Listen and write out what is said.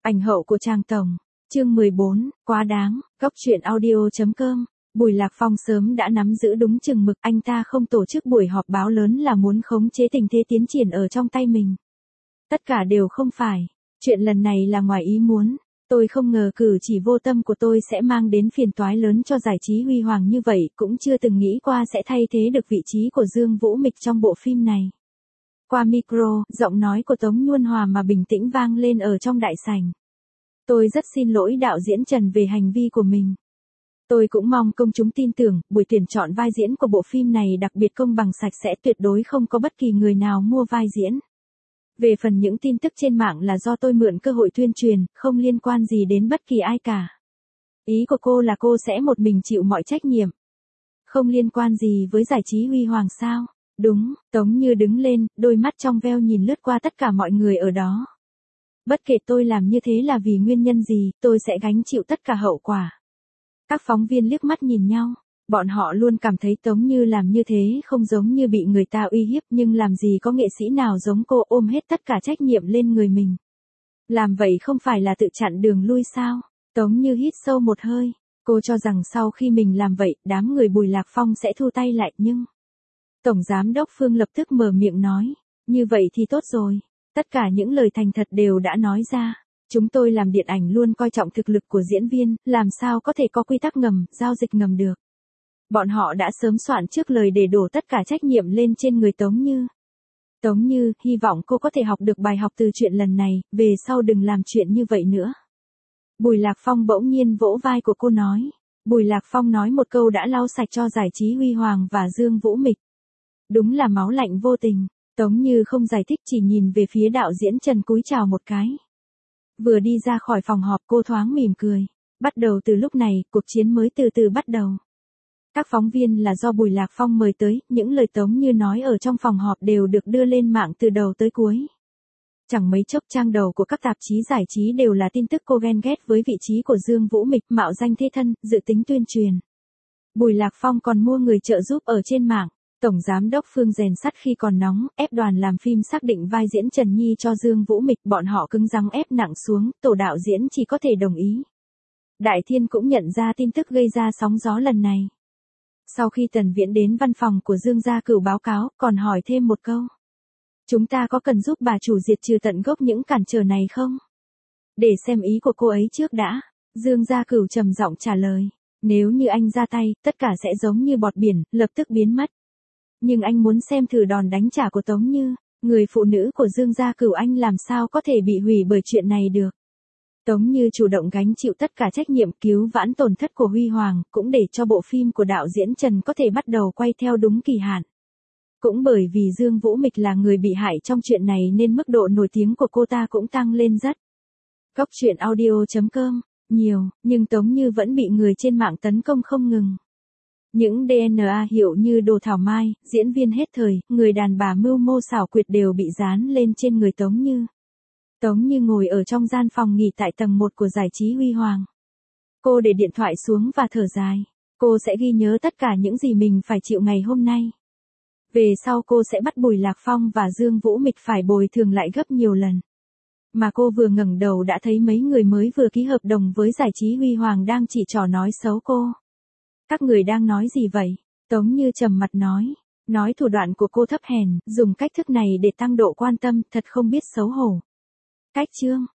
Ảnh hậu của Trang Tổng. Chương 14, quá đáng. Góc truyện audio.com. Bùi Lạc Phong sớm đã nắm giữ đúng chừng mực, anh ta không tổ chức buổi họp báo lớn là muốn khống chế tình thế tiến triển ở trong tay mình. Tất cả đều không phải. Chuyện lần này là ngoài ý muốn. Tôi không ngờ cử chỉ vô tâm của tôi sẽ mang đến phiền toái lớn cho giải trí huy hoàng như vậy, cũng chưa từng nghĩ qua sẽ thay thế được vị trí của Dương Vũ Mịch trong bộ phim này. Qua micro, giọng nói của Tống Nhuân Hòa mà bình tĩnh vang lên ở trong đại sảnh. Tôi rất xin lỗi đạo diễn Trần về hành vi của mình. Tôi cũng mong công chúng tin tưởng, buổi tuyển chọn vai diễn của bộ phim này đặc biệt công bằng sạch sẽ, tuyệt đối không có bất kỳ người nào mua vai diễn. Về phần những tin tức trên mạng là do tôi mượn cơ hội tuyên truyền, không liên quan gì đến bất kỳ ai cả. Ý của cô là cô sẽ một mình chịu mọi trách nhiệm. Không liên quan gì với giải trí huy hoàng sao? Đúng, Tống Như đứng lên, đôi mắt trong veo nhìn lướt qua tất cả mọi người ở đó. Bất kể tôi làm như thế là vì nguyên nhân gì, tôi sẽ gánh chịu tất cả hậu quả. Các phóng viên liếc mắt nhìn nhau. Bọn họ luôn cảm thấy Tống Như làm như thế không giống như bị người ta uy hiếp, nhưng làm gì có nghệ sĩ nào giống cô ôm hết tất cả trách nhiệm lên người mình. Làm vậy không phải là tự chặn đường lui sao? Tống Như hít sâu một hơi. Cô cho rằng sau khi mình làm vậy, đám người Bùi Lạc Phong sẽ thu tay lại, nhưng... Tổng Giám đốc Phương lập tức mở miệng nói. Như vậy thì tốt rồi. Tất cả những lời thành thật đều đã nói ra. Chúng tôi làm điện ảnh luôn coi trọng thực lực của diễn viên, làm sao có thể có quy tắc ngầm, giao dịch ngầm được. Bọn họ đã sớm soạn trước lời để đổ tất cả trách nhiệm lên trên người Tống Như. Tống Như, hy vọng cô có thể học được bài học từ chuyện lần này, về sau đừng làm chuyện như vậy nữa. Bùi Lạc Phong bỗng nhiên vỗ vai của cô nói. Bùi Lạc Phong nói một câu đã lau sạch cho giải trí huy hoàng và Dương Vũ Mịch. Đúng là máu lạnh vô tình. Tống Như không giải thích, chỉ nhìn về phía đạo diễn Trần cúi chào một cái. Vừa đi ra khỏi phòng họp cô thoáng mỉm cười. Bắt đầu từ lúc này, cuộc chiến mới từ từ bắt đầu. Các phóng viên là do Bùi Lạc Phong mời tới, những lời Tống Như nói ở trong phòng họp đều được đưa lên mạng từ đầu tới cuối. Chẳng mấy chốc trang đầu của các tạp chí giải trí đều là tin tức cô ghen ghét với vị trí của Dương Vũ Mịch, mạo danh thế thân, dự tính tuyên truyền. Bùi Lạc Phong còn mua người trợ giúp ở trên mạng. Tổng Giám đốc Phương rèn sắt khi còn nóng, ép đoàn làm phim xác định vai diễn Trần Nhi cho Dương Vũ Mịch, bọn họ cứng rắn ép nặng xuống, tổ đạo diễn chỉ có thể đồng ý. Đại Thiên cũng nhận ra tin tức gây ra sóng gió lần này. Sau khi Tần Viễn đến văn phòng của Dương Gia Cửu báo cáo, còn hỏi thêm một câu. Chúng ta có cần giúp bà chủ diệt trừ tận gốc những cản trở này không? Để xem ý của cô ấy trước đã. Dương Gia Cửu trầm giọng trả lời. Nếu như anh ra tay, tất cả sẽ giống như bọt biển, lập tức biến mất. Nhưng anh muốn xem thử đòn đánh trả của Tống Như, người phụ nữ của Dương Gia Cửu, anh làm sao có thể bị hủy bởi chuyện này được. Tống Như chủ động gánh chịu tất cả trách nhiệm cứu vãn tổn thất của Huy Hoàng, cũng để cho bộ phim của đạo diễn Trần có thể bắt đầu quay theo đúng kỳ hạn. Cũng bởi vì Dương Vũ Mịch là người bị hại trong chuyện này nên mức độ nổi tiếng của cô ta cũng tăng lên rất. Góc truyện audio.com, nhiều, nhưng Tống Như vẫn bị người trên mạng tấn công không ngừng. Những DNA hiệu như Đồ Thảo Mai, diễn viên hết thời, người đàn bà mưu mô xảo quyệt đều bị dán lên trên người Tống Như. Tống Như ngồi ở trong gian phòng nghỉ tại tầng 1 của giải trí huy hoàng. Cô để điện thoại xuống và thở dài. Cô sẽ ghi nhớ tất cả những gì mình phải chịu ngày hôm nay. Về sau cô sẽ bắt Bùi Lạc Phong và Dương Vũ Mịch phải bồi thường lại gấp nhiều lần. Mà cô vừa ngẩng đầu đã thấy mấy người mới vừa ký hợp đồng với giải trí huy hoàng đang chỉ trỏ nói xấu cô. Các người đang nói gì vậy? Tống Như trầm mặt nói. Nói thủ đoạn của cô thấp hèn, dùng cách thức này để tăng độ quan tâm, thật không biết xấu hổ. Cách chương.